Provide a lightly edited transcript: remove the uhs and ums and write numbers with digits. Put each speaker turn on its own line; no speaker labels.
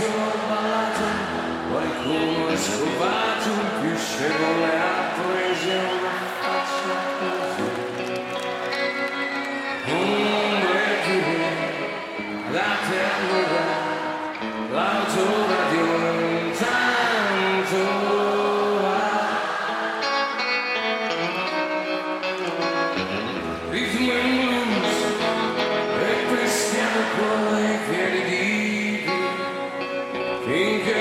ho ballato, qualcuno ha scovato, più scemo le ha prese una faccia così. Date allora l'autoradio intanto va. Rhythm and blues e peschiamo con i piedi di finché